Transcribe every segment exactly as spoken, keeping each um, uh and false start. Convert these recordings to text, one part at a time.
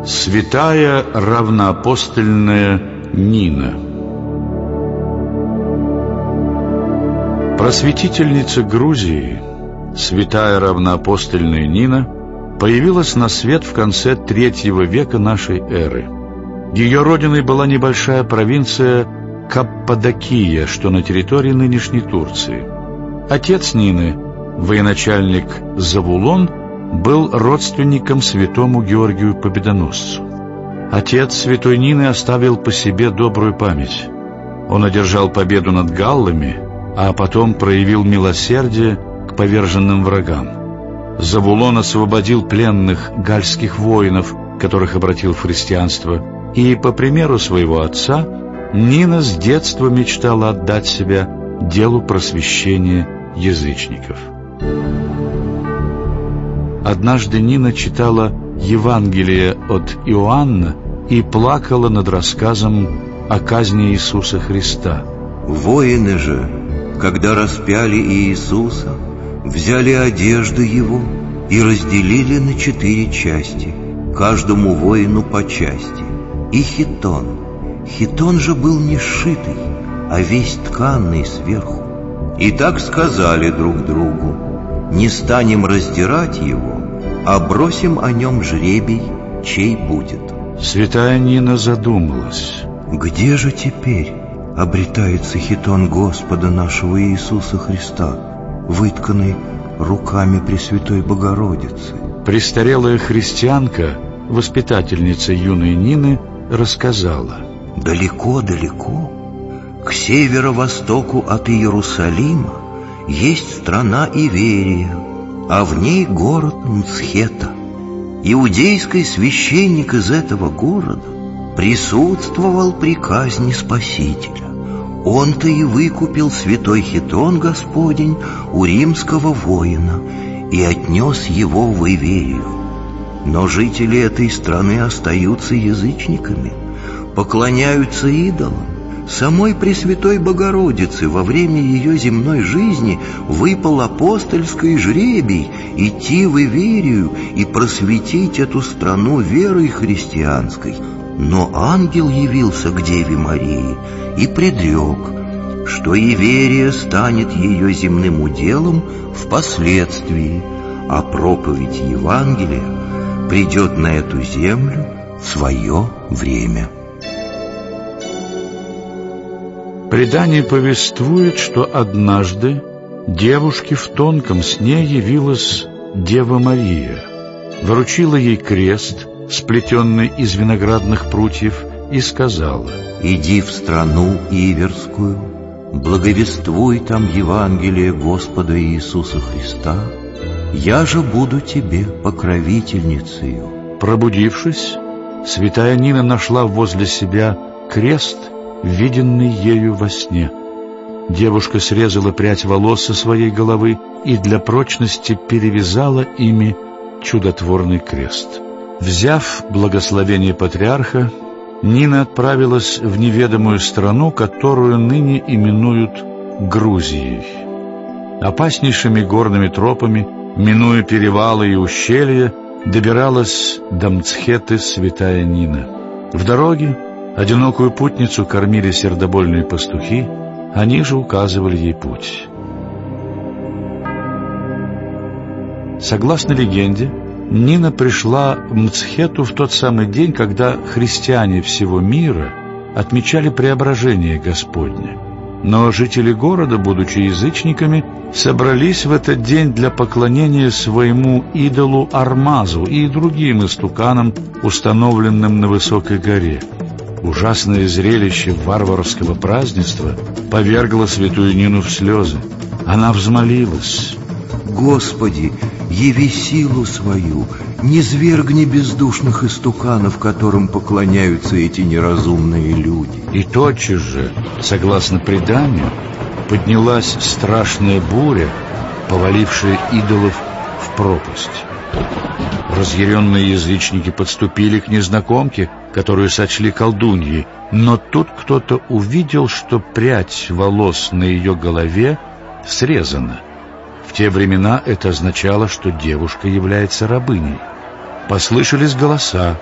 Святая равноапостольная Нина. Просветительница Грузии, святая равноапостольная Нина, появилась на свет в конце третьего века нашей эры. Ее родиной была небольшая провинция Каппадокия, что на территории нынешней Турции. Отец Нины, военачальник Завулон, был родственником святому Георгию Победоносцу. Отец святой Нины оставил по себе добрую память. Он одержал победу над галлами, а потом проявил милосердие к поверженным врагам. Завулон освободил пленных гальских воинов, которых обратил в христианство, и, по примеру своего отца, Нина с детства мечтала отдать себя делу просвещения язычников. Однажды Нина читала Евангелие от Иоанна и плакала над рассказом о казни Иисуса Христа. Воины же, когда распяли Иисуса, взяли одежды Его и разделили на четыре части, каждому воину по части, и хитон. Хитон же был не сшитый, а весь тканный сверху. И так сказали друг другу: не станем раздирать его, а бросим о нем жребий, чей будет. Святая Нина задумалась. Где же теперь обретается хитон Господа нашего Иисуса Христа, вытканный руками Пресвятой Богородицы? Престарелая христианка, воспитательница юной Нины, рассказала. Далеко-далеко, к северо-востоку от Иерусалима, есть страна Иверия, а в ней город Мцхета. Иудейский священник из этого города присутствовал при казни Спасителя. Он-то и выкупил святой хитон Господень у римского воина и отнес его в Иверию. Но жители этой страны остаются язычниками, поклоняются идолам. Самой Пресвятой Богородице во время ее земной жизни выпал апостольский жребий идти в Иверию и просветить эту страну верой христианской. Но ангел явился к Деве Марии и предрек, что Иверия станет ее земным уделом впоследствии, а проповедь Евангелия придет на эту землю в свое время. Предание повествует, что однажды девушке в тонком сне явилась Дева Мария, вручила ей крест, сплетенный из виноградных прутьев, и сказала: «Иди в страну Иверскую, благовествуй там Евангелие Господа Иисуса Христа, я же буду тебе покровительницею». Пробудившись, святая Нина нашла возле себя крест, виденный ею во сне. Девушка срезала прядь волос со своей головы и для прочности перевязала ими чудотворный крест. Взяв благословение патриарха, Нина отправилась в неведомую страну, которую ныне именуют Грузией. Опаснейшими горными тропами, минуя перевалы и ущелья, добиралась до Мцхеты святая Нина. В дороге одинокую путницу кормили сердобольные пастухи, они же указывали ей путь. Согласно легенде, Нина пришла в Мцхету в тот самый день, когда христиане всего мира отмечали преображение Господне. Но жители города, будучи язычниками, собрались в этот день для поклонения своему идолу Армазу и другим истуканам, установленным на высокой горе. Ужасное зрелище варварского празднества повергло святую Нину в слезы. Она взмолилась: «Господи, яви силу свою, низвергни бездушных истуканов, которым поклоняются эти неразумные люди». И тотчас же, согласно преданию, поднялась страшная буря, повалившая идолов в пропасть. Разъяренные язычники подступили к незнакомке, которую сочли колдуньей, но тут кто-то увидел, что прядь волос на ее голове срезана. В те времена это означало, что девушка является рабыней. Послышались голоса,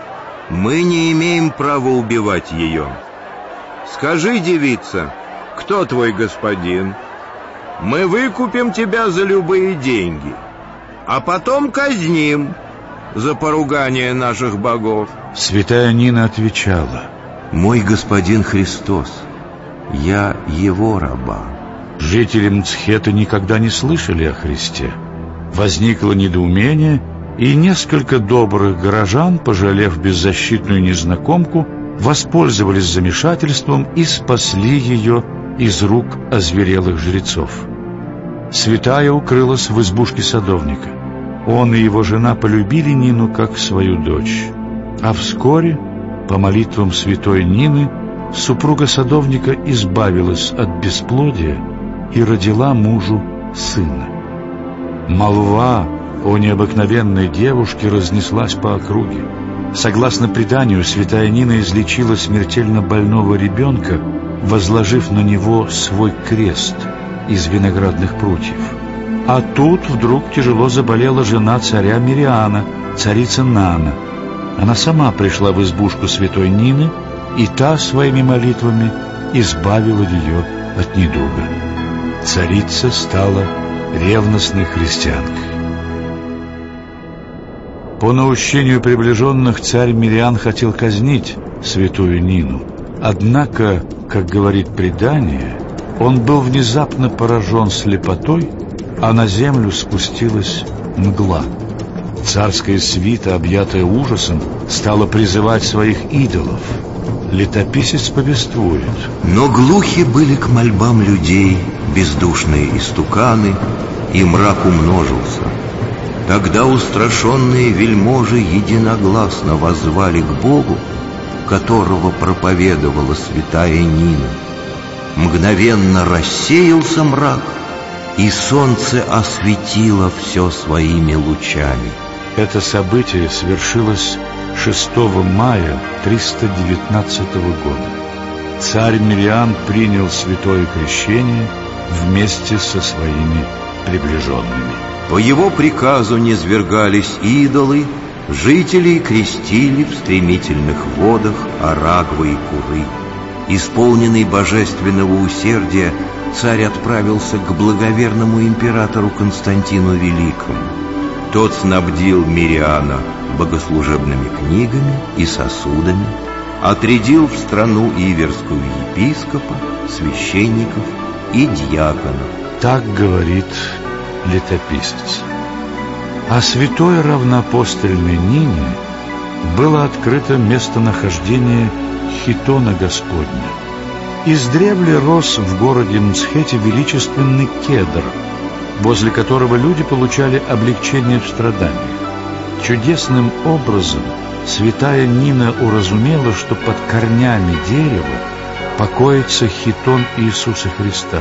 Мы не имеем права убивать ее. Скажи, девица, кто твой господин? Мы выкупим тебя за любые деньги, а потом казним за поругание наших богов. Святая Нина отвечала: мой господин Христос, я его раба. Жители Мцхета никогда не слышали о Христе. Возникло недоумение, и несколько добрых горожан, пожалев беззащитную незнакомку, воспользовались замешательством и спасли ее из рук озверелых жрецов. Святая укрылась в избушке садовника. Он и его жена полюбили Нину как свою дочь. А вскоре, по молитвам святой Нины, супруга садовника избавилась от бесплодия и родила мужу сына. Молва о необыкновенной девушке разнеслась по округе. Согласно преданию, святая Нина излечила смертельно больного ребенка, возложив на него свой крест из виноградных прутьев. А тут вдруг тяжело заболела жена царя Мириана, царица Нана. Она сама пришла в избушку святой Нины, и та своими молитвами избавила ее от недуга. Царица стала ревностной христианкой. По наущению приближенных царь Мириан хотел казнить святую Нину. Однако, как говорит предание, он был внезапно поражен слепотой, а на землю спустилась мгла. Царская свита, объятая ужасом, стала призывать своих идолов. Летописец повествует: но глухи были к мольбам людей бездушные истуканы, и мрак умножился. Тогда устрашенные вельможи единогласно воззвали к Богу, которого проповедовала святая Нина. Мгновенно рассеялся мрак, и солнце осветило все своими лучами. Это событие свершилось шестого мая триста девятнадцатого года. Царь Мириан принял святое крещение вместе со своими приближенными. По его приказу низвергались идолы, жителей крестили в стремительных водах Арагвы и Куры. Исполненный божественного усердия, царь отправился к благоверному императору Константину Великому. Тот снабдил Мириана богослужебными книгами и сосудами, отрядил в страну иверскую епископа, священников и диаконов. Так говорит летописец. А святой равноапостольной Нине было открыто местонахождение Хитона Господня. Издревле рос в городе Мцхете величественный кедр, возле которого люди получали облегчение в страданиях. Чудесным образом святая Нина уразумела, что под корнями дерева покоится хитон Иисуса Христа.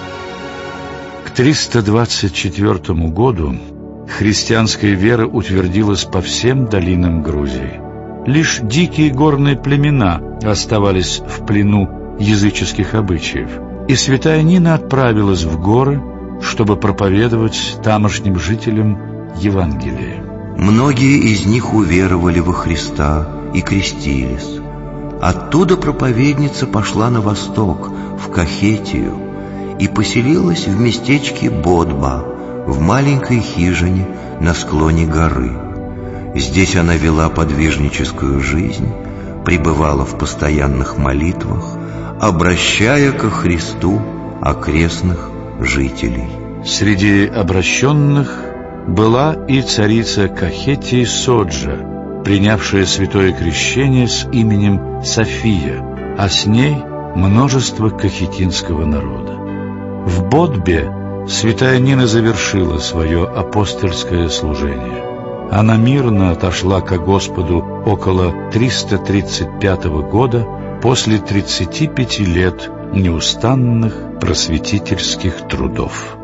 К триста двадцать четвёртому году христианская вера утвердилась по всем долинам Грузии. Лишь дикие горные племена оставались в плену языческих обычаев, и святая Нина отправилась в горы, чтобы проповедовать тамошним жителям Евангелие. Многие из них уверовали во Христа и крестились. Оттуда проповедница пошла на восток, в Кахетию, и поселилась в местечке Бодба, в маленькой хижине на склоне горы. Здесь она вела подвижническую жизнь, пребывала в постоянных молитвах, обращая ко Христу окрестных жителей. Среди обращенных была и царица Кахетии Соджа, принявшая святое крещение с именем София, а с ней множество кахетинского народа. В Бодбе святая Нина завершила свое апостольское служение. Она мирно отошла ко Господу около триста тридцать пятого года после тридцати пяти лет неустанных просветительских трудов.